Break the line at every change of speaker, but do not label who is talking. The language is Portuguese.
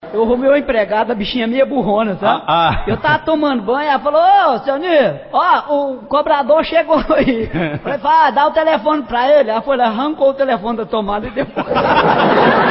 Eu arrumei uma empregada, a bichinha meia burrona, sabe? Eu tava tomando banho, ela falou, ô, seu Nilo, ó, o cobrador chegou aí. Falei, dá o telefone pra ele. Ela foi lá, arrancou o telefone da tomada e depois...